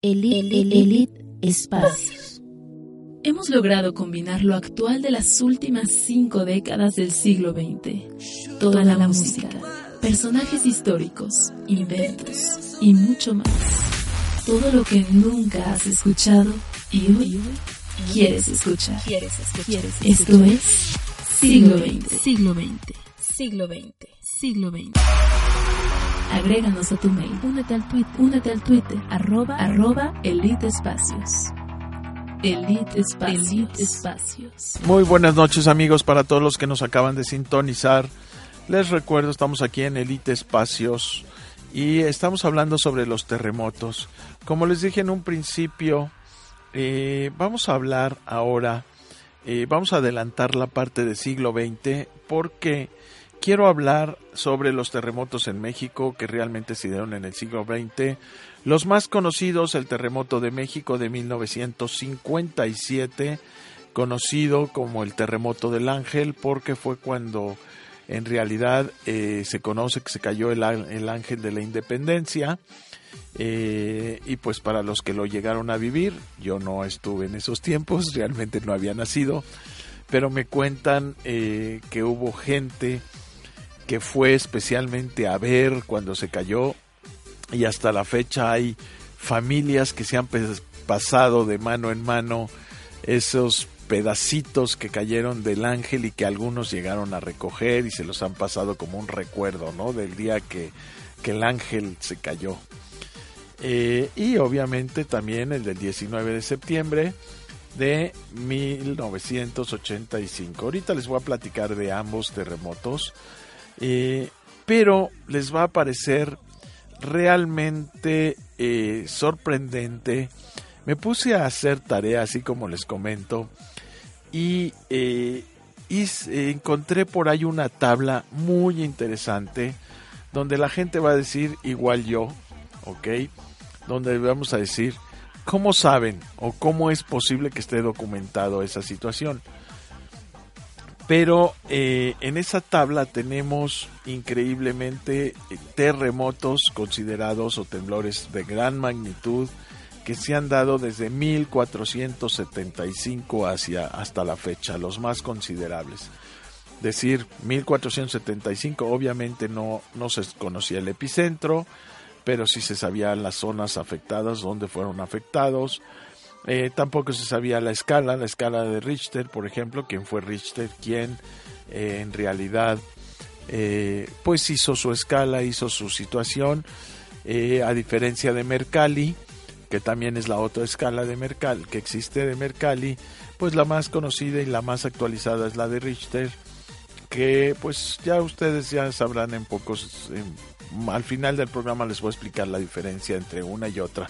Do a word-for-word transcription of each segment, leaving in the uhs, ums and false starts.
Elite, Elite Espacios. Hemos logrado combinar lo actual de las últimas cinco décadas del siglo veinte. Toda la música, personajes históricos, inventos y mucho más. Todo lo que nunca has escuchado y hoy quieres escuchar. ¿Quieres escuchar? Esto es Siglo veinte. Siglo veinte. Siglo veinte. Siglo veinte. Agréganos a tu mail. Únete al tweet. Únete al Twitter. Arroba, arroba Elite Espacios. Elite Espacios. Elite Espacios. Muy buenas noches, amigos, para todos los que nos acaban de sintonizar. Les recuerdo, estamos aquí en Elite Espacios y estamos hablando sobre los terremotos. Como les dije en un principio, eh, vamos a hablar ahora, eh, vamos a adelantar la parte del siglo veinte porque quiero hablar sobre los terremotos en México que realmente se dieron en el siglo veinte. Los más conocidos, el terremoto de México de mil novecientos cincuenta y siete, conocido como el terremoto del Ángel, porque fue cuando en realidad eh, se conoce que se cayó el, el Ángel de la Independencia. Eh, y pues para los que lo llegaron a vivir, yo no estuve en esos tiempos, realmente no había nacido, pero me cuentan eh, que hubo gente que fue especialmente a ver cuando se cayó, y hasta la fecha hay familias que se han pasado de mano en mano esos pedacitos que cayeron del ángel y que algunos llegaron a recoger y se los han pasado como un recuerdo, ¿no?, del día que, que el ángel se cayó. Eh, y obviamente también el del diecinueve de septiembre de mil novecientos ochenta y cinco. Ahorita les voy a platicar de ambos terremotos. Eh, pero les va a parecer realmente eh, sorprendente. Me puse a hacer tarea, así como les comento, y, eh, y eh, encontré por ahí una tabla muy interesante donde la gente va a decir igual yo, ¿ok? Donde vamos a decir cómo saben o cómo es posible que esté documentado esa situación. Pero eh, en esa tabla tenemos increíblemente terremotos considerados o temblores de gran magnitud que se han dado desde mil cuatrocientos setenta y cinco hacia, hasta la fecha, los más considerables. Decir mil cuatrocientos setenta y cinco, obviamente no, no se conocía el epicentro, pero sí se sabían las zonas afectadas, donde fueron afectados. Eh, tampoco se sabía la escala, la escala de Richter, por ejemplo, quién fue Richter, quién eh, en realidad eh, pues hizo su escala, hizo su situación, eh, a diferencia de Mercalli, que también es la otra escala de Mercalli, que existe de Mercalli, pues la más conocida y la más actualizada es la de Richter, que pues ya ustedes ya sabrán en pocos, en, al final del programa les voy a explicar la diferencia entre una y otra.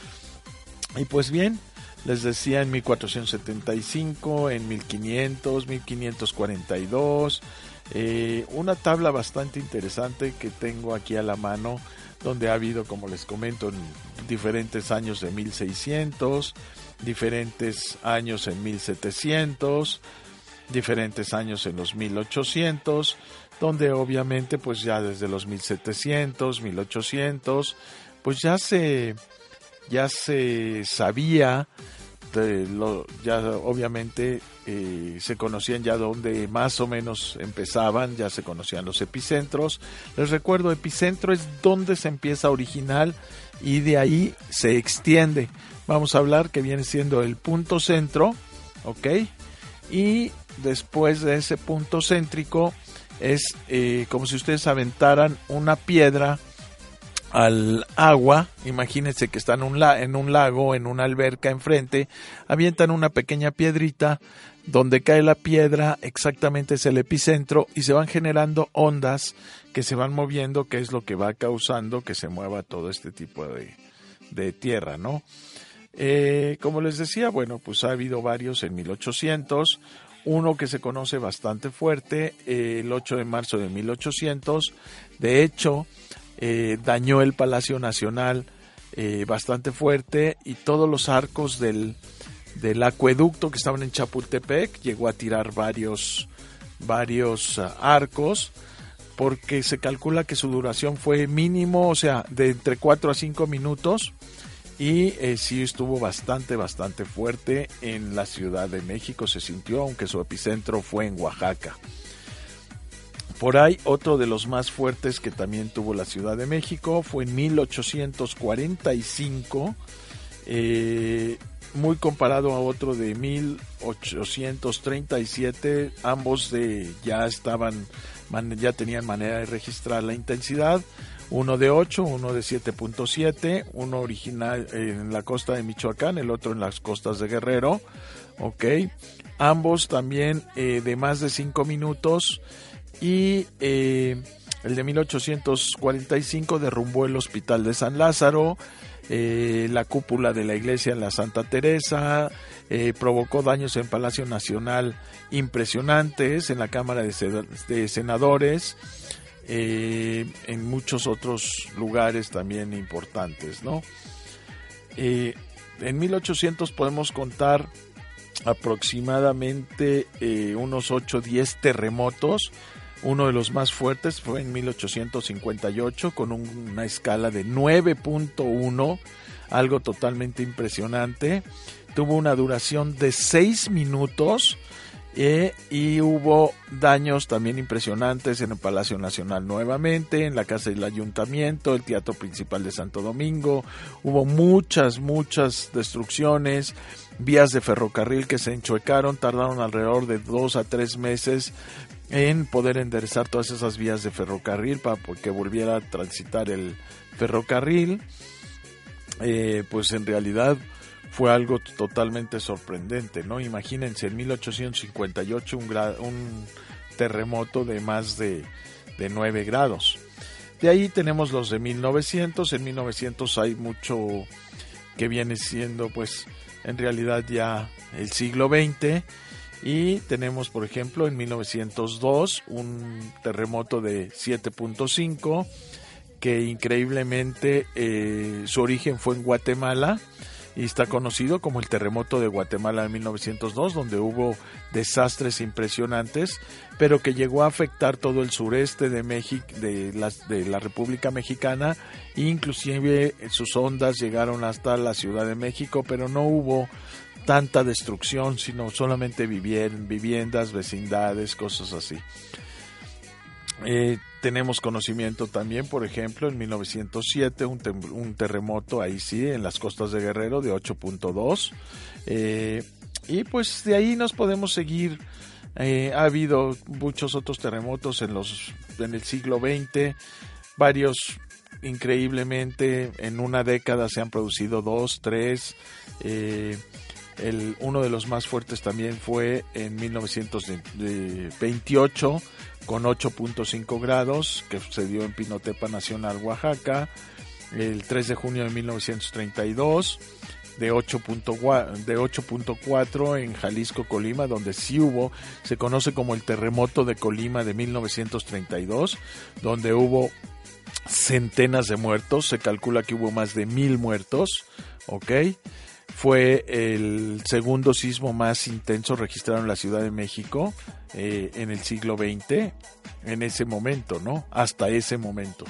Y pues bien, les decía en mil cuatrocientos setenta y cinco, en mil quinientos, mil quinientos cuarenta y dos, eh, una tabla bastante interesante que tengo aquí a la mano, donde ha habido, como les comento, en diferentes años de mil seiscientos, diferentes años en mil setecientos, diferentes años en los mil ochocientos, donde obviamente pues ya desde los mil setecientos, mil ochocientos, pues ya se... ya se sabía, de lo, ya obviamente eh, se conocían ya dónde más o menos empezaban, ya se conocían los epicentros. Les recuerdo, epicentro es donde se empieza a originar y de ahí se extiende. Vamos a hablar que viene siendo el punto centro, ¿ok? Y después de ese punto céntrico es eh, como si ustedes aventaran una piedra al agua. Imagínense que están en un, la- en un lago, en una alberca enfrente, avientan una pequeña piedrita, donde cae la piedra exactamente es el epicentro y se van generando ondas que se van moviendo, que es lo que va causando que se mueva todo este tipo de, de tierra, ¿no? Eh, como les decía, bueno, pues ha habido varios en mil ochocientos, uno que se conoce bastante fuerte, eh, el ocho de marzo de mil ochocientos, de hecho, Eh, dañó el Palacio Nacional eh, bastante fuerte y todos los arcos del, del acueducto que estaban en Chapultepec, llegó a tirar varios, varios uh, arcos, porque se calcula que su duración fue mínimo, o sea, de entre cuatro a cinco minutos, y eh, sí estuvo bastante, bastante fuerte en la Ciudad de México, se sintió, aunque su epicentro fue en Oaxaca. Por ahí, otro de los más fuertes que también tuvo la Ciudad de México fue en mil ochocientos cuarenta y cinco, eh, muy comparado a otro de mil ochocientos treinta y siete, ambos de, ya estaban, ya tenían manera de registrar la intensidad, uno de ocho, uno de siete punto siete, uno original en la costa de Michoacán, el otro en las costas de Guerrero, ok, ambos también eh, de más de cinco minutos, y eh, el de mil ochocientos cuarenta y cinco derrumbó el Hospital de San Lázaro, Eh, la cúpula de la iglesia en la Santa Teresa, eh, provocó daños en Palacio Nacional impresionantes, en la Cámara de, de Senadores, eh, en muchos otros lugares también importantes, ¿no? Eh, en mil ochocientos podemos contar aproximadamente eh, unos ocho o diez terremotos. Uno de los más fuertes fue en mil ochocientos cincuenta y ocho con un, una escala de nueve punto uno, algo totalmente impresionante. Tuvo una duración de seis minutos eh, y hubo daños también impresionantes en el Palacio Nacional nuevamente, en la Casa del Ayuntamiento, el Teatro Principal de Santo Domingo. Hubo muchas, muchas destrucciones, vías de ferrocarril que se enchuecaron, tardaron alrededor de dos a tres meses en poder enderezar todas esas vías de ferrocarril para que volviera a transitar el ferrocarril. Eh, pues en realidad fue algo totalmente sorprendente, ¿no? Imagínense, en mil ochocientos cincuenta y ocho un, gra- un terremoto de más de, de nueve grados. De ahí tenemos los de mil novecientos. En mil novecientos hay mucho que viene siendo, pues, en realidad ya el siglo veinte. Y tenemos, por ejemplo, en mil novecientos dos un terremoto de siete punto cinco que increíblemente eh, su origen fue en Guatemala y está conocido como el terremoto de Guatemala de mil novecientos dos, donde hubo desastres impresionantes, pero que llegó a afectar todo el sureste de México, de la, de la República Mexicana, e inclusive sus ondas llegaron hasta la Ciudad de México, pero no hubo tanta destrucción, sino solamente viviendas, vecindades, cosas así. Eh, tenemos conocimiento también, por ejemplo, en mil novecientos siete, un, tem- un terremoto, ahí sí, en las costas de Guerrero de ocho punto dos. Eh, y pues de ahí nos podemos seguir. Eh, ha habido muchos otros terremotos en, los, en el siglo veinte, varios increíblemente, en una década se han producido dos, tres. Eh, el, uno de los más fuertes también fue en mil novecientos veintiocho, con ocho punto cinco grados, que sucedió en Pinotepa Nacional, Oaxaca. El tres de junio de mil novecientos treinta y dos, de ocho punto cuatro en Jalisco, Colima, donde sí hubo, se conoce como el terremoto de Colima de mil novecientos treinta y dos, donde hubo centenas de muertos, se calcula que hubo más de mil muertos, ¿ok? Fue el segundo sismo más intenso registrado en la Ciudad de México eh, en el siglo veinte, en ese momento, ¿no? Hasta ese momento.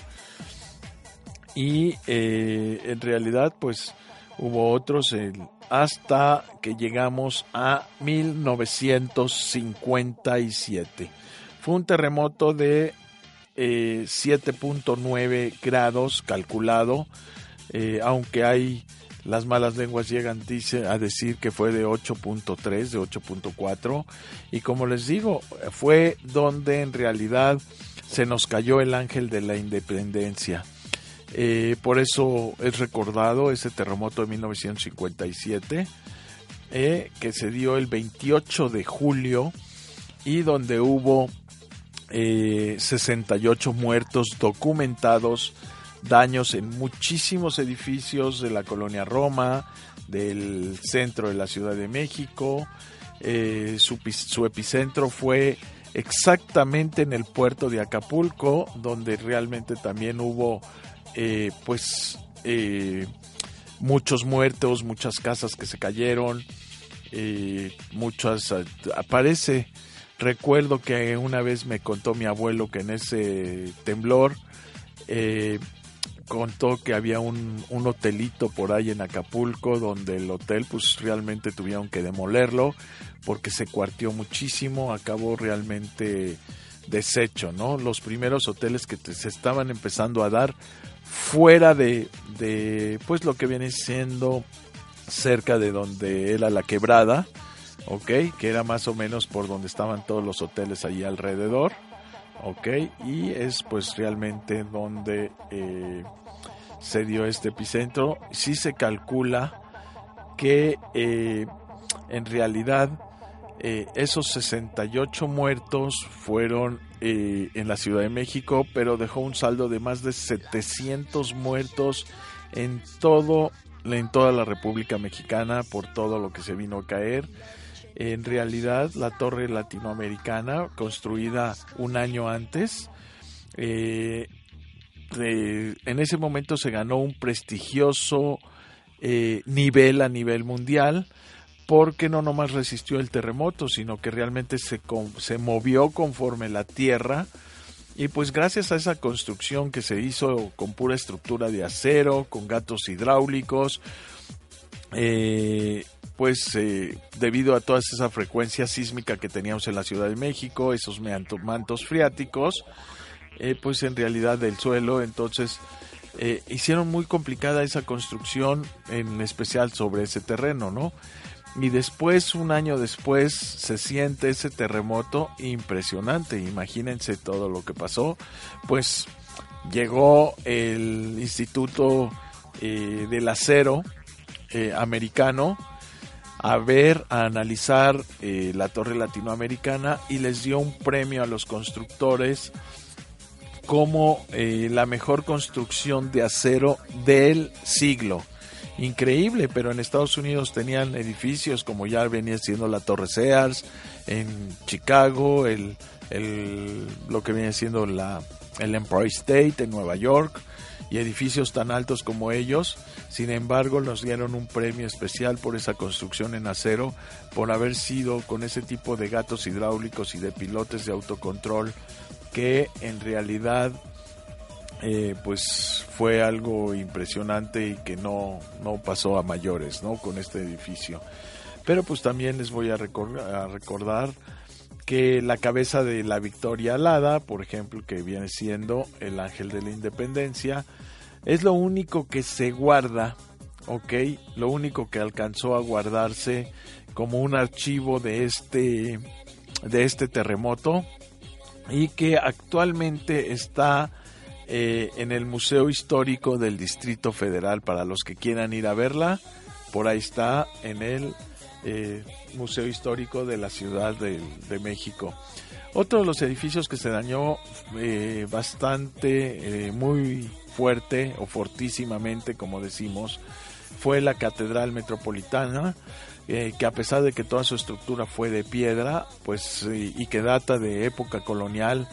Y eh, en realidad, pues, hubo otros eh, hasta que llegamos a mil novecientos cincuenta y siete. Fue un terremoto de eh, siete punto nueve grados calculado, eh, aunque hay... Las malas lenguas llegan dice, a decir que fue de ocho punto tres, de ocho punto cuatro, y como les digo, fue donde en realidad se nos cayó el ángel de la independencia. Eh, por eso es recordado ese terremoto de mil novecientos cincuenta y siete, eh, que se dio el veintiocho de julio y donde hubo eh, sesenta y ocho muertos documentados, daños en muchísimos edificios de la colonia Roma, del centro de la Ciudad de México. Eh, su, su epicentro fue exactamente en el puerto de Acapulco, donde realmente también hubo eh, pues eh, muchos muertos, muchas casas que se cayeron, eh, muchas, aparece, recuerdo que una vez me contó mi abuelo que en ese temblor eh, contó que había un, un hotelito por ahí en Acapulco, donde el hotel pues realmente tuvieron que demolerlo porque se cuarteó muchísimo, acabó realmente deshecho, ¿no? Los primeros hoteles que te, se estaban empezando a dar fuera de, de pues lo que viene siendo cerca de donde era la quebrada, ok, que era más o menos por donde estaban todos los hoteles ahí alrededor, ok, y es pues realmente donde eh, se dio este epicentro. Sí se calcula que eh, en realidad eh, esos sesenta y ocho muertos fueron eh, en la Ciudad de México, pero dejó un saldo de más de setecientos muertos en todo en toda la República Mexicana por todo lo que se vino a caer. En realidad, la Torre Latinoamericana, construida un año antes, eh, de, en ese momento se ganó un prestigioso eh, nivel a nivel mundial, porque no nomás resistió el terremoto, sino que realmente se, se movió conforme la tierra. Y pues gracias a esa construcción que se hizo con pura estructura de acero, con gatos hidráulicos, eh, pues eh, debido a toda esa frecuencia sísmica que teníamos en la Ciudad de México, esos mantos freáticos, eh, pues en realidad del suelo, entonces eh, hicieron muy complicada esa construcción, en especial sobre ese terreno, ¿no? Y después, un año después, se siente ese terremoto impresionante. Imagínense todo lo que pasó. Pues llegó el Instituto eh, del Acero eh, americano a ver, a analizar eh, la Torre Latinoamericana, y les dio un premio a los constructores como eh, la mejor construcción de acero del siglo. Increíble, pero en Estados Unidos tenían edificios como ya venía siendo la Torre Sears, en Chicago, el, el lo que viene siendo la, el Empire State en Nueva York, y edificios tan altos como ellos. Sin embargo, nos dieron un premio especial por esa construcción en acero, por haber sido con ese tipo de gatos hidráulicos y de pilotes de autocontrol, que en realidad Eh, pues fue algo impresionante y que no, no pasó a mayores, ¿no? Con este edificio. Pero pues también les voy a, recor- a recordar que la cabeza de la Victoria Alada, por ejemplo, que viene siendo el Ángel de la Independencia, es lo único que se guarda, ¿ok? Lo único que alcanzó a guardarse como un archivo de este, de este terremoto, y que actualmente está Eh, en el Museo Histórico del Distrito Federal. Para los que quieran ir a verla, por ahí está, en el eh, Museo Histórico de la Ciudad de, de México. Otro de los edificios que se dañó eh, bastante, eh, muy fuerte o fortísimamente, como decimos, fue la Catedral Metropolitana, eh, que a pesar de que toda su estructura fue de piedra, pues eh, y que data de época colonial,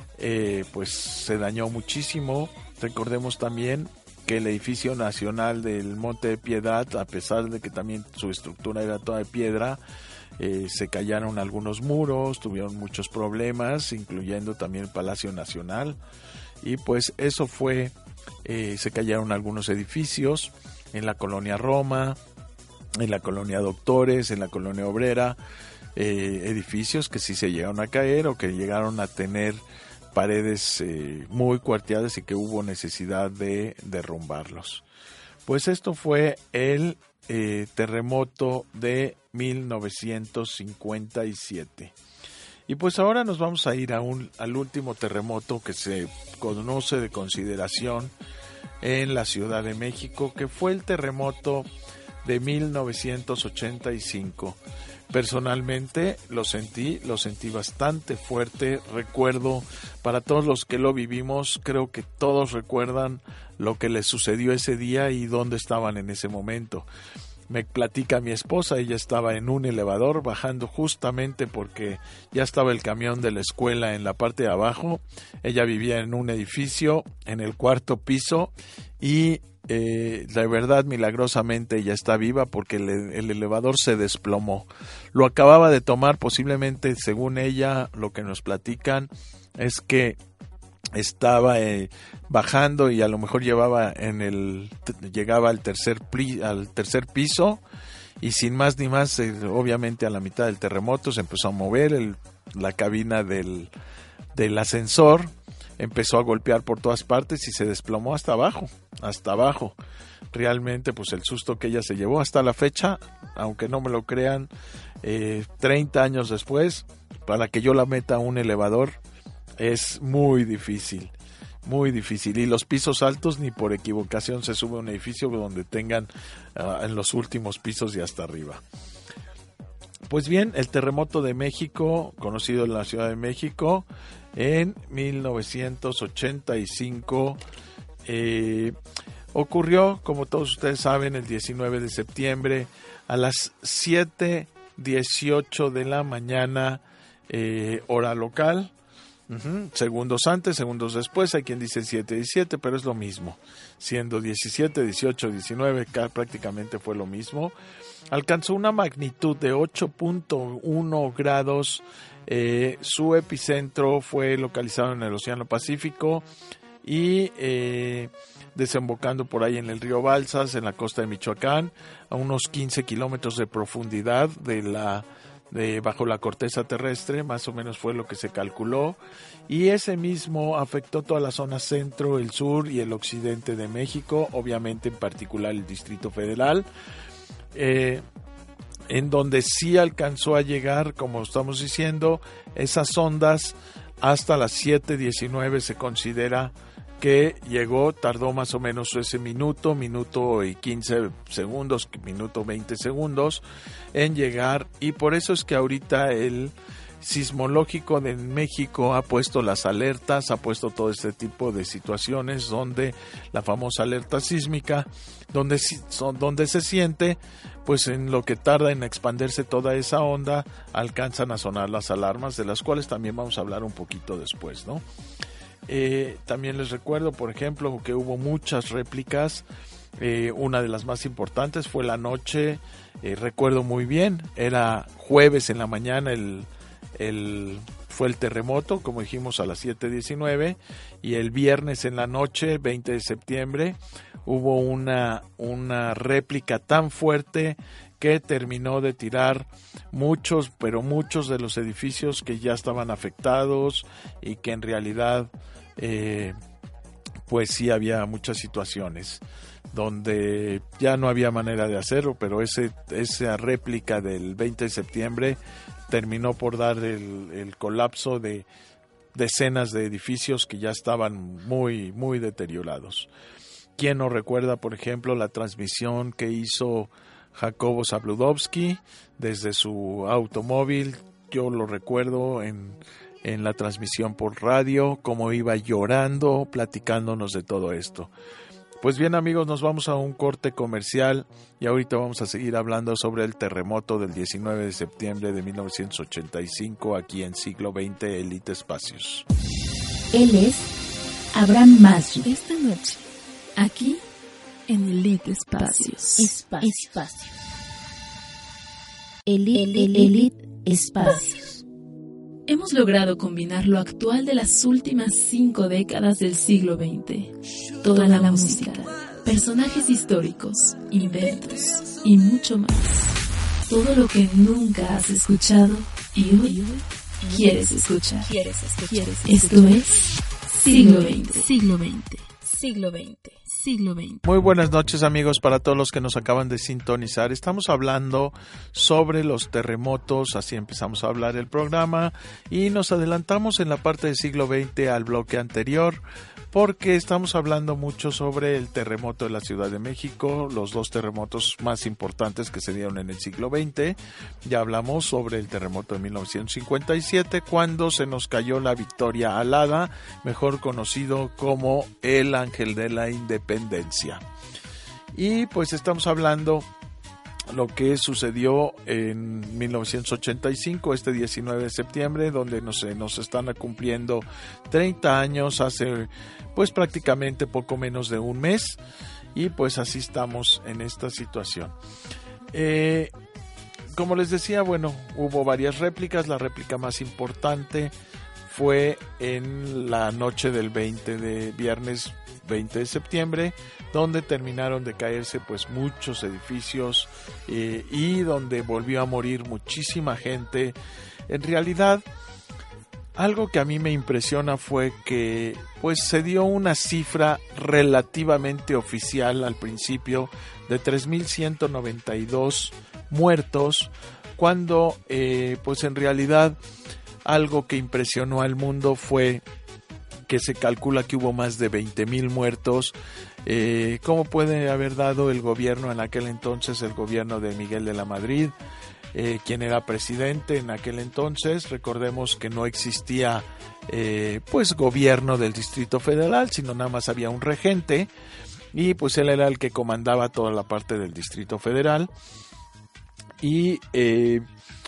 Eh, pues se dañó muchísimo. Recordemos también que el edificio nacional del Monte de Piedad, a pesar de que también su estructura era toda de piedra, eh, se cayeron algunos muros, tuvieron muchos problemas, incluyendo también el Palacio Nacional, y pues eso fue, eh, se cayeron algunos edificios en la colonia Roma, en la colonia Doctores, en la colonia Obrera, eh, edificios que sí se llegaron a caer o que llegaron a tener paredes eh, muy cuarteadas y que hubo necesidad de derrumbarlos. Pues esto fue el eh, terremoto de mil novecientos cincuenta y siete. Y pues ahora nos vamos a ir a un, al último terremoto que se conoce de consideración en la Ciudad de México, que fue el terremoto de mil novecientos ochenta y cinco. Personalmente lo sentí, lo sentí bastante fuerte. Recuerdo, para todos los que lo vivimos, creo que todos recuerdan lo que les sucedió ese día y dónde estaban en ese momento. Me platica mi esposa, ella estaba en un elevador bajando justamente porque ya estaba el camión de la escuela en la parte de abajo. Ella vivía en un edificio en el cuarto piso y Eh, de verdad, milagrosamente ella está viva porque el, el elevador se desplomó. Lo acababa de tomar, posiblemente, según ella, lo que nos platican es que estaba eh, bajando y a lo mejor llevaba en el llegaba al tercer pli, al tercer piso y sin más ni más, eh, obviamente a la mitad del terremoto se empezó a mover el, la cabina del, del ascensor, empezó a golpear por todas partes y se desplomó hasta abajo, hasta abajo. Realmente pues el susto que ella se llevó hasta la fecha, aunque no me lo crean, eh, treinta años después, para que yo la meta a un elevador es muy difícil, muy difícil. Y los pisos altos ni por equivocación se sube a un edificio donde tengan uh, en los últimos pisos y hasta arriba. Pues bien, el terremoto de México, conocido en la Ciudad de México, en mil novecientos ochenta y cinco, eh, ocurrió, como todos ustedes saben, el diecinueve de septiembre a las siete dieciocho de la mañana, eh, hora local. Uh-huh. Segundos antes, segundos después, hay quien dice siete diecisiete, pero es lo mismo, siendo diecisiete, dieciocho, diecinueve, prácticamente fue lo mismo. Alcanzó una magnitud de ocho punto uno grados, eh, su epicentro fue localizado en el Océano Pacífico y eh, desembocando por ahí en el río Balsas, en la costa de Michoacán, a unos quince kilómetros de profundidad de la de bajo la corteza terrestre, más o menos fue lo que se calculó, y ese mismo afectó toda la zona centro, el sur y el occidente de México, obviamente en particular el Distrito Federal, eh, en donde sí alcanzó a llegar, como estamos diciendo, esas ondas hasta las siete diecinueve se considera que llegó, tardó más o menos ese minuto, minuto y quince segundos, minuto veinte segundos en llegar, y por eso es que ahorita el sismológico de México ha puesto las alertas, ha puesto todo este tipo de situaciones donde la famosa alerta sísmica, donde, donde se siente, pues en lo que tarda en expandirse toda esa onda, alcanzan a sonar las alarmas, de las cuales también vamos a hablar un poquito después, ¿no? Eh, también les recuerdo, por ejemplo, que hubo muchas réplicas. Eh, una de las más importantes fue la noche, eh, recuerdo muy bien, era jueves en la mañana, el, el, fue el terremoto, como dijimos, a las siete diecinueve, y el viernes en la noche, veinte de septiembre, hubo una, una réplica tan fuerte que terminó de tirar muchos, pero muchos de los edificios que ya estaban afectados y que en realidad eh, pues sí había muchas situaciones donde ya no había manera de hacerlo, pero ese, esa réplica del veinte de septiembre terminó por dar el, el colapso de decenas de edificios que ya estaban muy, muy deteriorados. ¿Quién no recuerda, por ejemplo, la transmisión que hizo Jacobo Zabludovsky desde su automóvil? Yo lo recuerdo en, en la transmisión por radio, cómo iba llorando, platicándonos de todo esto. Pues bien, amigos, nos vamos a un corte comercial y ahorita vamos a seguir hablando sobre el terremoto del diecinueve de septiembre de mil novecientos ochenta y cinco aquí en Siglo veinte Elite Espacios. Él es Abraham Masri. Esta noche, aquí en Elite Espacios. Espacios. Espacios. Elite, Elite, Elite Espacios. Hemos logrado combinar lo actual de las últimas cinco décadas del siglo veinte. Toda la música, personajes históricos, inventos y mucho más. Todo lo que nunca has escuchado y hoy quieres escuchar. Esto es Siglo veinte. Siglo veinte. Siglo veinte. Siglo veinte. Muy buenas noches, amigos, para todos los que nos acaban de sintonizar. Estamos hablando sobre los terremotos, así empezamos a hablar el programa y nos adelantamos en la parte del siglo veinte al bloque anterior porque estamos hablando mucho sobre el terremoto de la Ciudad de México, los dos terremotos más importantes que se dieron en el siglo veinte. Ya hablamos sobre el terremoto de mil novecientos cincuenta y siete, cuando se nos cayó la Victoria Alada, mejor conocido como el Ángel de la Independencia. Y pues estamos hablando lo que sucedió en mil novecientos ochenta y cinco, este diecinueve de septiembre, donde nos, nos están cumpliendo treinta años, hace pues prácticamente poco menos de un mes, y pues así estamos en esta situación. Eh, como les decía, bueno, hubo varias réplicas. La réplica más importante fue en la noche del veinte de viernes veinte de septiembre, donde terminaron de caerse pues muchos edificios eh, y donde volvió a morir muchísima gente. En realidad, algo que a mí me impresiona fue que pues se dio una cifra relativamente oficial al principio de tres mil ciento noventa y dos muertos, cuando eh, pues en realidad algo que impresionó al mundo fue que se calcula que hubo más de veinte mil muertos. Eh, ¿Cómo puede haber dado el gobierno en aquel entonces, el gobierno de Miguel de la Madrid, eh, quien era presidente en aquel entonces? Recordemos que no existía eh, pues gobierno del Distrito Federal, sino nada más había un regente, y pues él era el que comandaba toda la parte del Distrito Federal. Y eh,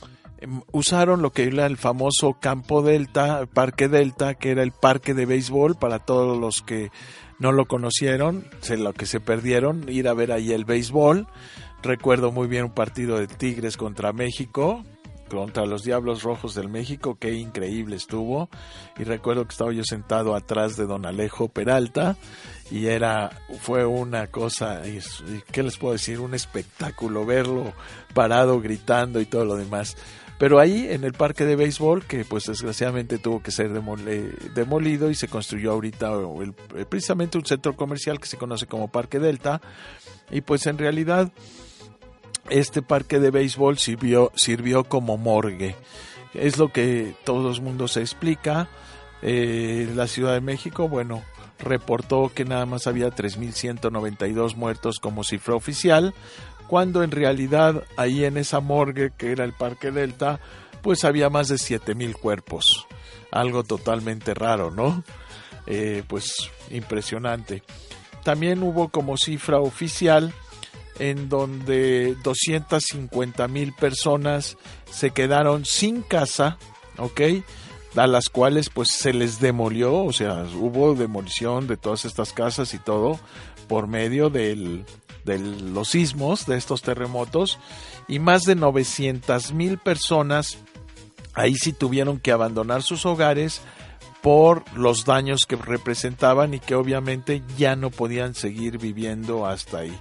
usaron lo que era el famoso Campo Delta, Parque Delta, que era el parque de béisbol para todos los que no lo conocieron, se, lo que se perdieron, ir a ver ahí el béisbol. Recuerdo muy bien un partido de Tigres contra México, contra los Diablos Rojos del México, qué increíble estuvo. Y recuerdo que estaba yo sentado atrás de don Alejo Peralta, y era, fue una cosa, y, y qué les puedo decir, un espectáculo verlo parado gritando y todo lo demás. Pero ahí en el parque de béisbol, que pues desgraciadamente tuvo que ser demole, demolido, y se construyó ahorita el, precisamente un centro comercial que se conoce como Parque Delta, y pues en realidad este parque de béisbol sirvió, sirvió como morgue. Es lo que todo el mundo se explica. Eh, la Ciudad de México, bueno, reportó que nada más había tres mil ciento noventa y dos muertos como cifra oficial, cuando en realidad ahí en esa morgue que era el Parque Delta, pues había más de siete mil cuerpos. Algo totalmente raro, ¿no? Eh, pues impresionante. También hubo como cifra oficial en donde doscientas cincuenta mil personas se quedaron sin casa, ¿ok? A las cuales pues se les demolió, o sea, hubo demolición de todas estas casas y todo por medio del, de los sismos, de estos terremotos, y más de novecientas mil personas ahí sí tuvieron que abandonar sus hogares por los daños que representaban, y que obviamente ya no podían seguir viviendo hasta ahí.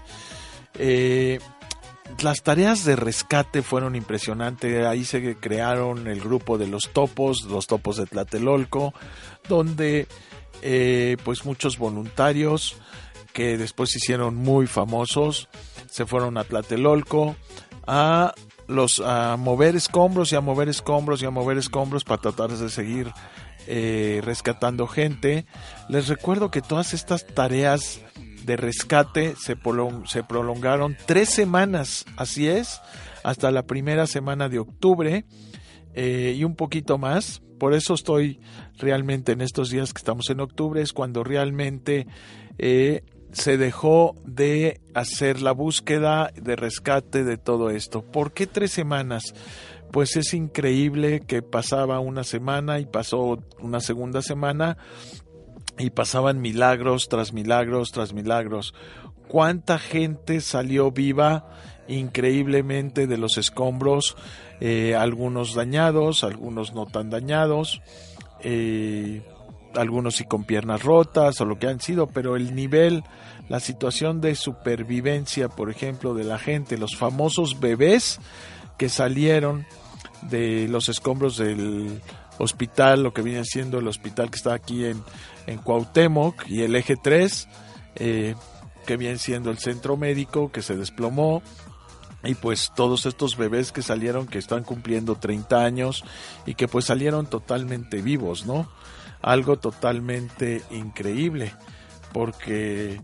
Eh, las tareas de rescate fueron impresionantes. Ahí se crearon el grupo de los topos, los topos de Tlatelolco, donde eh, pues muchos voluntarios que después se hicieron muy famosos se fueron a Tlatelolco a los a mover escombros y a mover escombros y a mover escombros para tratar de seguir eh, rescatando gente. Les recuerdo que todas estas tareas de rescate se, prolong- se prolongaron tres semanas, así es, hasta la primera semana de octubre eh, y un poquito más. Por eso estoy realmente en estos días que estamos en octubre, es cuando realmente eh, se dejó de hacer la búsqueda de rescate de todo esto. ¿Por qué tres semanas? Pues es increíble que pasaba una semana y pasó una segunda semana, y pasaban milagros tras milagros tras milagros. ¿Cuánta gente salió viva increíblemente de los escombros? Eh, algunos dañados, algunos no tan dañados, eh, algunos sí con piernas rotas o lo que han sido, pero el nivel, la situación de supervivencia, por ejemplo, de la gente, los famosos bebés que salieron de los escombros del hospital, lo que viene siendo el hospital que está aquí en, en Cuauhtémoc, y el eje tres, eh, que viene siendo el centro médico que se desplomó, y pues todos estos bebés que salieron, que están cumpliendo treinta años y que pues salieron totalmente vivos, ¿no? Algo totalmente increíble, porque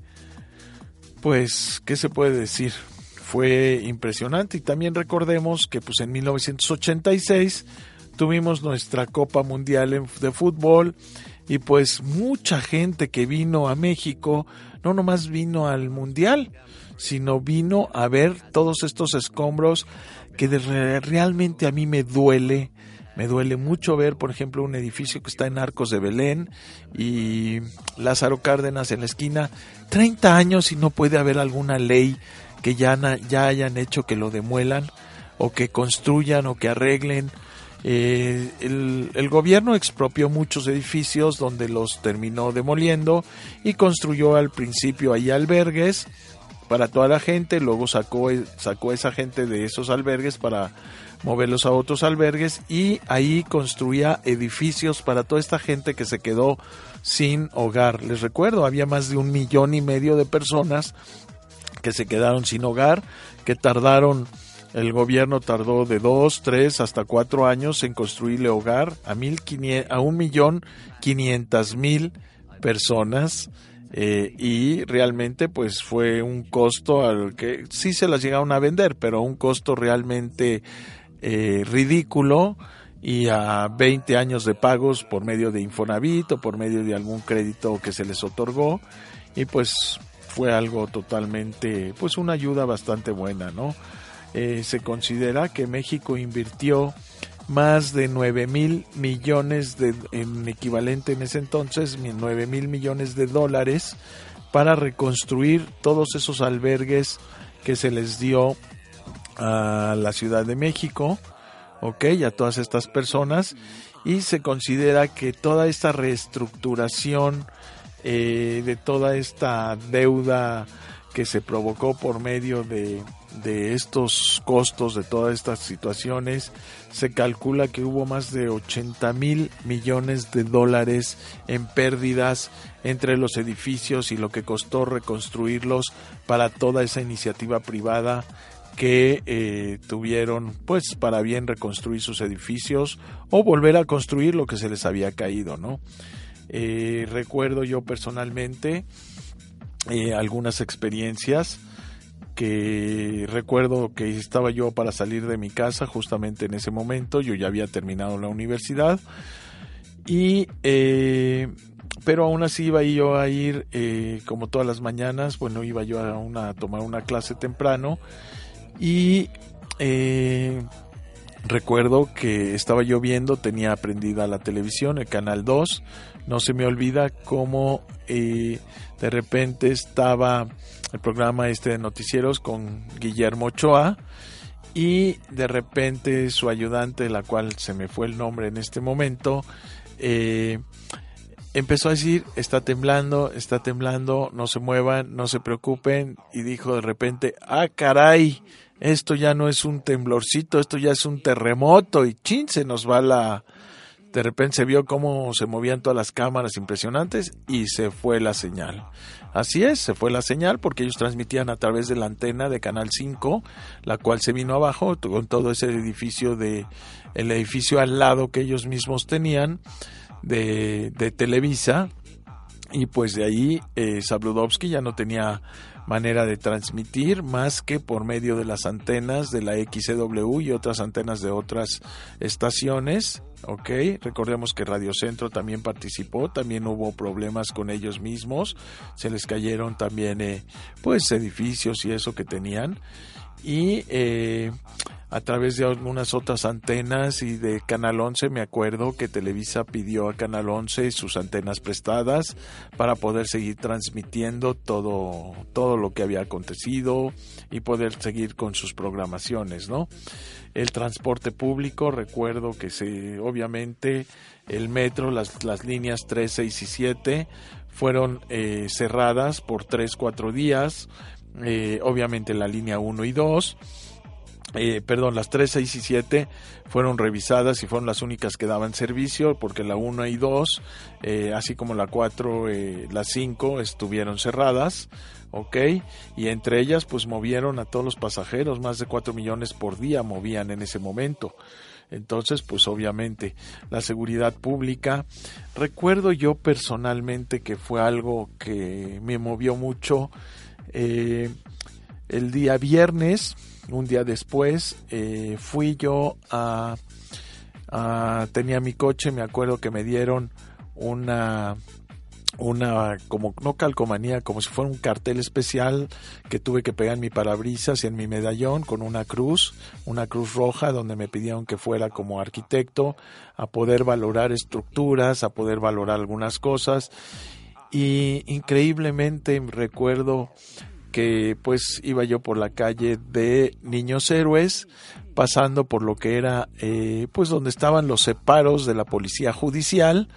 pues, ¿qué se puede decir? Fue impresionante. Y también recordemos que pues en mil novecientos ochenta y seis tuvimos nuestra Copa Mundial de Fútbol, y pues mucha gente que vino a México no nomás vino al Mundial, sino vino a ver todos estos escombros que de, realmente a mí me duele, me duele mucho ver, por ejemplo, un edificio que está en Arcos de Belén y Lázaro Cárdenas en la esquina, treinta años y no puede haber alguna ley que ya, ya hayan hecho que lo demuelan o que construyan o que arreglen. Eh, el, el gobierno expropió muchos edificios donde los terminó demoliendo y construyó al principio ahí albergues para toda la gente, luego sacó, sacó esa gente de esos albergues para moverlos a otros albergues y ahí construía edificios para toda esta gente que se quedó sin hogar. Les recuerdo, había más de un millón y medio de personas que se quedaron sin hogar, que tardaron, el gobierno tardó de dos, tres hasta cuatro años en construirle hogar a mil quinientos, a un millón quinientas mil personas. Eh, y realmente pues fue un costo al que sí se las llegaron a vender, pero un costo realmente eh, ridículo, y a veinte años de pagos por medio de Infonavit o por medio de algún crédito que se les otorgó, y pues fue algo totalmente, pues una ayuda bastante buena, ¿no? Eh, se considera que México invirtió más de nueve mil millones de, en equivalente en ese entonces, nueve mil millones de dólares para reconstruir todos esos albergues que se les dio a la Ciudad de México, ok, a todas estas personas, y se considera que toda esta reestructuración eh, de toda esta deuda que se provocó por medio de de estos costos, de todas estas situaciones, se calcula que hubo más de ochenta mil millones de dólares en pérdidas entre los edificios y lo que costó reconstruirlos para toda esa iniciativa privada que eh, tuvieron pues para bien reconstruir sus edificios o volver a construir lo que se les había caído, ¿no? Eh, recuerdo yo personalmente eh, algunas experiencias que recuerdo que estaba yo para salir de mi casa justamente en ese momento. Yo ya había terminado la universidad y eh, pero aún así iba yo a ir eh, como todas las mañanas. Bueno, iba yo a, una, a tomar una clase temprano y eh, recuerdo que estaba yo viendo, tenía prendida la televisión, el canal dos. No se me olvida cómo eh, de repente estaba el programa este de noticieros con Guillermo Ochoa, y de repente su ayudante, de la cual se me fue el nombre en este momento, eh, empezó a decir: está temblando, está temblando, no se muevan, no se preocupen, y dijo de repente: ah, caray, esto ya no es un temblorcito, esto ya es un terremoto, y chin, se nos va la... De repente se vio cómo se movían todas las cámaras impresionantes y se fue la señal. Así es, se fue la señal porque ellos transmitían a través de la antena de Canal cinco, la cual se vino abajo con todo ese edificio, de el edificio al lado que ellos mismos tenían de, de Televisa, y pues de ahí eh, Sabludovsky ya no tenía manera de transmitir más que por medio de las antenas de la X C W y otras antenas de otras estaciones. Ok, recordemos que Radio Centro también participó, también hubo problemas con ellos mismos, se les cayeron también eh, pues edificios y eso que tenían, y eh, a través de algunas otras antenas y de Canal once, me acuerdo que Televisa pidió a Canal once sus antenas prestadas para poder seguir transmitiendo todo, todo lo que había acontecido y poder seguir con sus programaciones, ¿no? El transporte público, recuerdo que se, obviamente el metro, las, las líneas tres, seis y siete fueron eh, cerradas por tres, cuatro días, eh, obviamente la línea uno y dos, eh, perdón, las tres, seis y siete fueron revisadas y fueron las únicas que daban servicio, porque la uno y dos, eh, así como la cuatro, eh, la cinco estuvieron cerradas. Ok, y entre ellas pues movieron a todos los pasajeros, más de cuatro millones por día movían en ese momento. Entonces pues obviamente la seguridad pública, recuerdo yo personalmente que fue algo que me movió mucho. Eh, el día viernes, un día después, eh, fui yo a, a tenía mi coche, me acuerdo que me dieron una una, como no calcomanía, como si fuera un cartel especial que tuve que pegar en mi parabrisas y en mi medallón con una cruz, una cruz roja, donde me pidieron que fuera como arquitecto a poder valorar estructuras, a poder valorar algunas cosas. Y increíblemente recuerdo que pues iba yo por la calle de Niños Héroes, pasando por lo que era eh, pues donde estaban los separos de la policía judicial,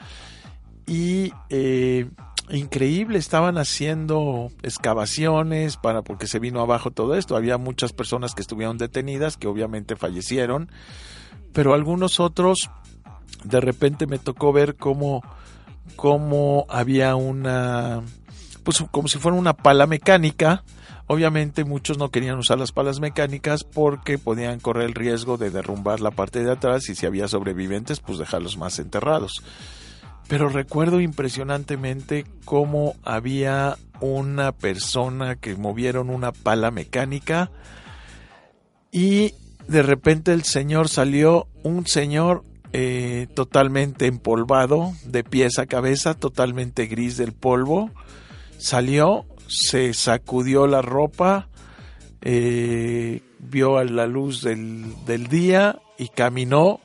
y eh, increíble, estaban haciendo excavaciones para, porque se vino abajo todo esto. Había muchas personas que estuvieron detenidas, que obviamente fallecieron, pero algunos otros, de repente me tocó ver cómo, cómo había una, pues como si fuera una pala mecánica. Obviamente muchos no querían usar las palas mecánicas porque podían correr el riesgo de derrumbar la parte de atrás, y si había sobrevivientes, pues dejarlos más enterrados. Pero recuerdo impresionantemente cómo había una persona que movieron una pala mecánica, y de repente el señor salió, un señor eh, totalmente empolvado, de pies a cabeza, totalmente gris del polvo. Salió, se sacudió la ropa, eh, vio a la luz del, del día y caminó.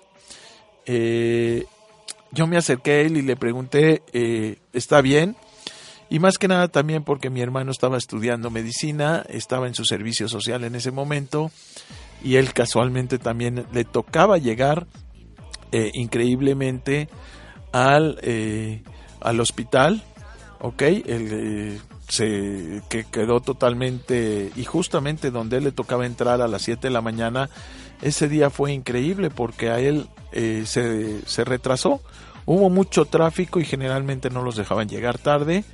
Eh, yo me acerqué a él y le pregunté, eh, ¿está bien? Y más que nada también porque mi hermano estaba estudiando medicina, estaba en su servicio social en ese momento, y él casualmente también le tocaba llegar eh, increíblemente al, eh, al hospital, ¿ok? Él eh, se que quedó totalmente, y justamente donde él le tocaba entrar a las siete de la mañana, ese día fue increíble porque a él eh, se, se retrasó. Hubo mucho tráfico y generalmente no los dejaban llegar tarde,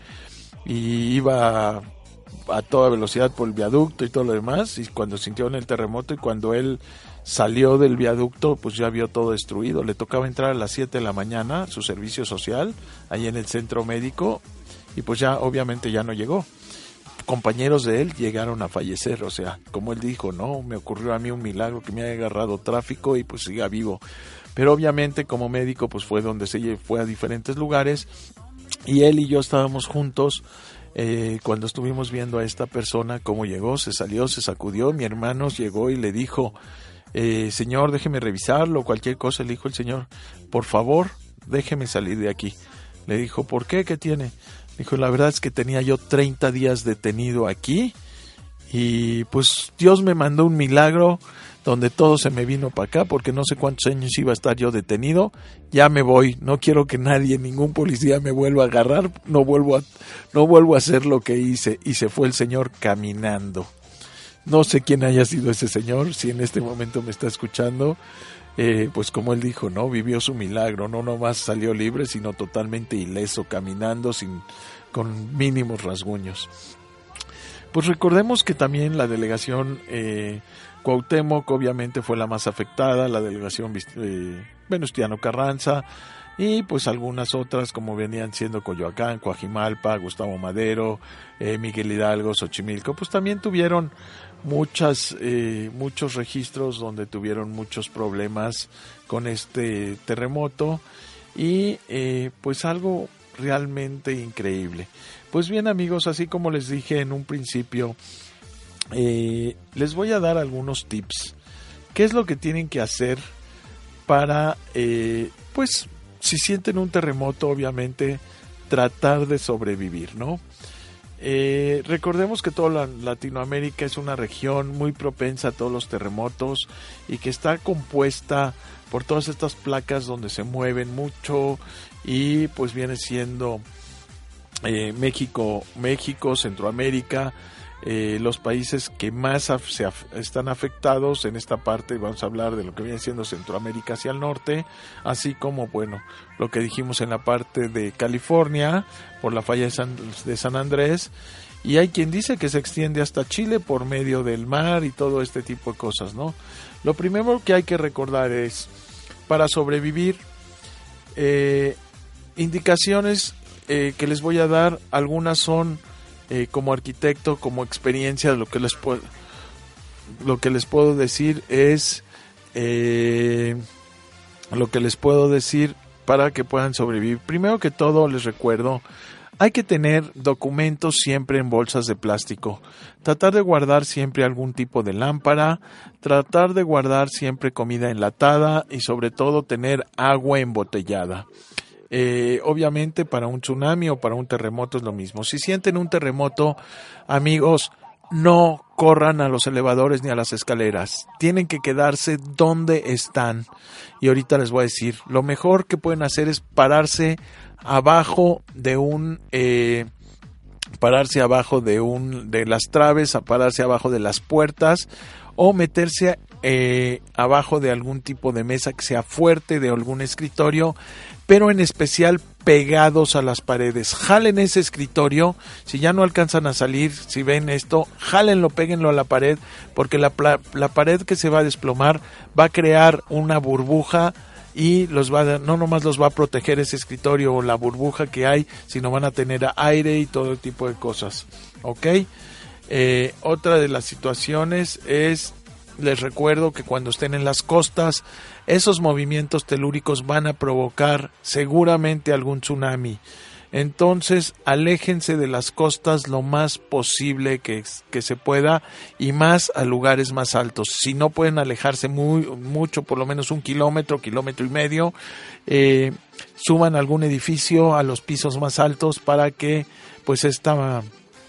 y iba a, a toda velocidad por el viaducto y todo lo demás, y cuando sintieron el terremoto y cuando él salió del viaducto, pues ya vio todo destruido. Le tocaba entrar a las siete de la mañana, su servicio social, ahí en el centro médico, y pues ya obviamente ya no llegó. Compañeros de él llegaron a fallecer, o sea, como él dijo, no, me ocurrió a mí un milagro que me haya agarrado tráfico y pues siga vivo. Pero obviamente como médico pues fue donde se fue a diferentes lugares, y él y yo estábamos juntos eh, cuando estuvimos viendo a esta persona cómo llegó, se salió, se sacudió. Mi hermano llegó y le dijo, eh, señor, déjeme revisarlo, cualquier cosa. Le dijo el señor, por favor, déjeme salir de aquí. Le dijo, ¿por qué? ¿Qué tiene? Dijo, la verdad es que tenía yo treinta días detenido aquí, y pues Dios me mandó un milagro donde todo se me vino para acá, porque no sé cuántos años iba a estar yo detenido. Ya me voy, no quiero que nadie, ningún policía me vuelva a agarrar, no vuelvo a, no vuelvo a hacer lo que hice. Y se fue el señor caminando. No sé quién haya sido ese señor, si en este momento me está escuchando. Eh, pues como él dijo, no vivió su milagro, no nomás salió libre, sino totalmente ileso, caminando sin, con mínimos rasguños. Pues recordemos que también la delegación eh, Cuauhtémoc obviamente fue la más afectada, la delegación eh, Venustiano Carranza, y pues algunas otras como venían siendo Coyoacán, Coajimalpa, Gustavo Madero, eh, Miguel Hidalgo, Xochimilco, pues también tuvieron muchas eh, muchos registros donde tuvieron muchos problemas con este terremoto, y eh, pues algo realmente increíble. Pues bien, amigos, así como les dije en un principio, eh, les voy a dar algunos tips. ¿Qué es lo que tienen que hacer para, eh, pues, si sienten un terremoto, obviamente, tratar de sobrevivir, ¿no? Eh, recordemos que toda la Latinoamérica es una región muy propensa a todos los terremotos, y que está compuesta por todas estas placas donde se mueven mucho, y pues viene siendo eh, México, México, Centroamérica, eh, los países que más af- se af- están afectados en esta parte. Vamos a hablar de lo que viene siendo Centroamérica hacia el norte, así como, bueno, lo que dijimos en la parte de California por la falla de San, de San Andrés, y hay quien dice que se extiende hasta Chile por medio del mar y todo este tipo de cosas, ¿no? Lo primero que hay que recordar es, para sobrevivir, eh, indicaciones eh, que les voy a dar, algunas son eh, como arquitecto, como experiencia, lo que les puedo, lo que les puedo decir es, eh, lo que les puedo decir para que puedan sobrevivir. Primero que todo, les recuerdo, hay que tener documentos siempre en bolsas de plástico, tratar de guardar siempre algún tipo de lámpara, tratar de guardar siempre comida enlatada, y sobre todo tener agua embotellada. Eh, obviamente para un tsunami o para un terremoto es lo mismo. Si sienten un terremoto, amigos, no corran a los elevadores ni a las escaleras. Tienen que quedarse donde están. Y ahorita les voy a decir, lo mejor que pueden hacer es pararse abajo de un... Eh, pararse abajo de un de las traves, a pararse abajo de las puertas o meterse eh, abajo de algún tipo de mesa que sea fuerte, de algún escritorio, pero en especial pegados a las paredes. Jalen ese escritorio, si ya no alcanzan a salir, si ven esto, jálenlo, péguenlo a la pared, porque la, la pared que se va a desplomar va a crear una burbuja y los va a, no nomás los va a proteger ese escritorio o la burbuja que hay, sino van a tener aire y todo tipo de cosas. ¿Ok? Eh, otra de las situaciones es, les recuerdo que cuando estén en las costas, esos movimientos telúricos van a provocar seguramente algún tsunami. Entonces, aléjense de las costas lo más posible que, que se pueda y más a lugares más altos. Si no pueden alejarse muy mucho, por lo menos un kilómetro, kilómetro y medio, eh, suban a algún edificio a los pisos más altos para que pues esta,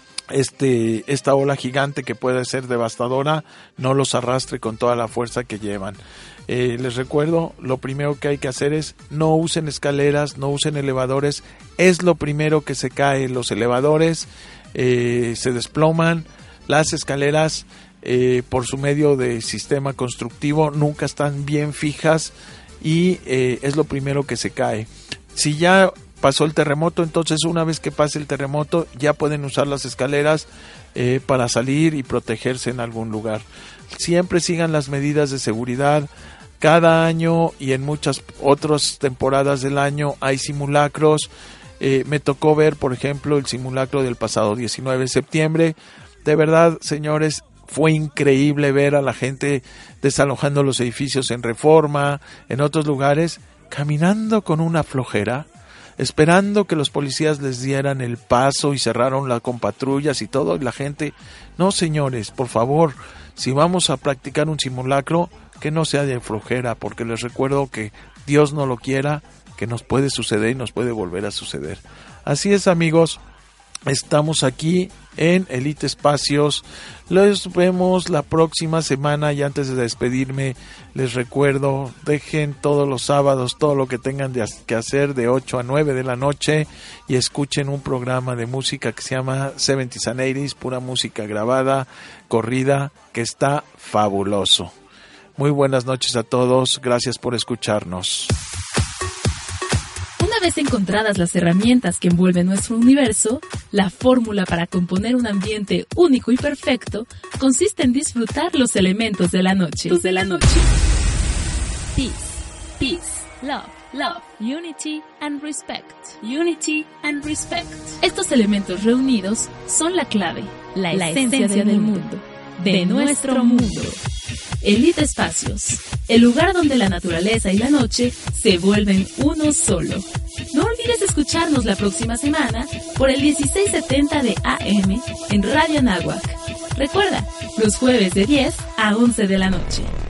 este, esta ola gigante que puede ser devastadora no los arrastre con toda la fuerza que llevan. Eh, les recuerdo, lo primero que hay que hacer es no usen escaleras, no usen elevadores, es lo primero que se cae. Los elevadores eh, se desploman, las escaleras eh, por su medio de sistema constructivo nunca están bien fijas y eh, es lo primero que se cae. Si ya pasó el terremoto, entonces una vez que pase el terremoto ya pueden usar las escaleras eh, para salir y protegerse en algún lugar. Siempre sigan las medidas de seguridad. Cada año y en muchas otras temporadas del año hay simulacros. Eh, me tocó ver, por ejemplo, el simulacro del pasado diecinueve de septiembre. De verdad, señores, fue increíble ver a la gente desalojando los edificios en Reforma, en otros lugares, caminando con una flojera, esperando que los policías les dieran el paso y cerraron la con patrullas y todo. Y la gente, no señores, por favor, si vamos a practicar un simulacro, que no sea de flojera, porque les recuerdo que Dios no lo quiera, que nos puede suceder y nos puede volver a suceder. Así es, amigos, estamos aquí en Elite Espacios. Los vemos la próxima semana y antes de despedirme les recuerdo, dejen todos los sábados todo lo que tengan de, que hacer de ocho a nueve de la noche y escuchen un programa de música que se llama seventies and eighties, pura música grabada, corrida, que está fabuloso. Muy buenas noches a todos, gracias por escucharnos. Una vez encontradas las herramientas que envuelven nuestro universo, la fórmula para componer un ambiente único y perfecto consiste en disfrutar los elementos de la noche. Los de la noche. Peace, peace, love, love, unity and respect. Unity and respect. Estos elementos reunidos son la clave, la, la esencia, esencia del mundo, de, de nuestro mundo. Elite Espacios, el lugar donde la naturaleza y la noche se vuelven uno solo. No olvides escucharnos la próxima semana por el dieciséis setenta de A M en Radio Anáhuac. Recuerda, los jueves de diez a once de la noche.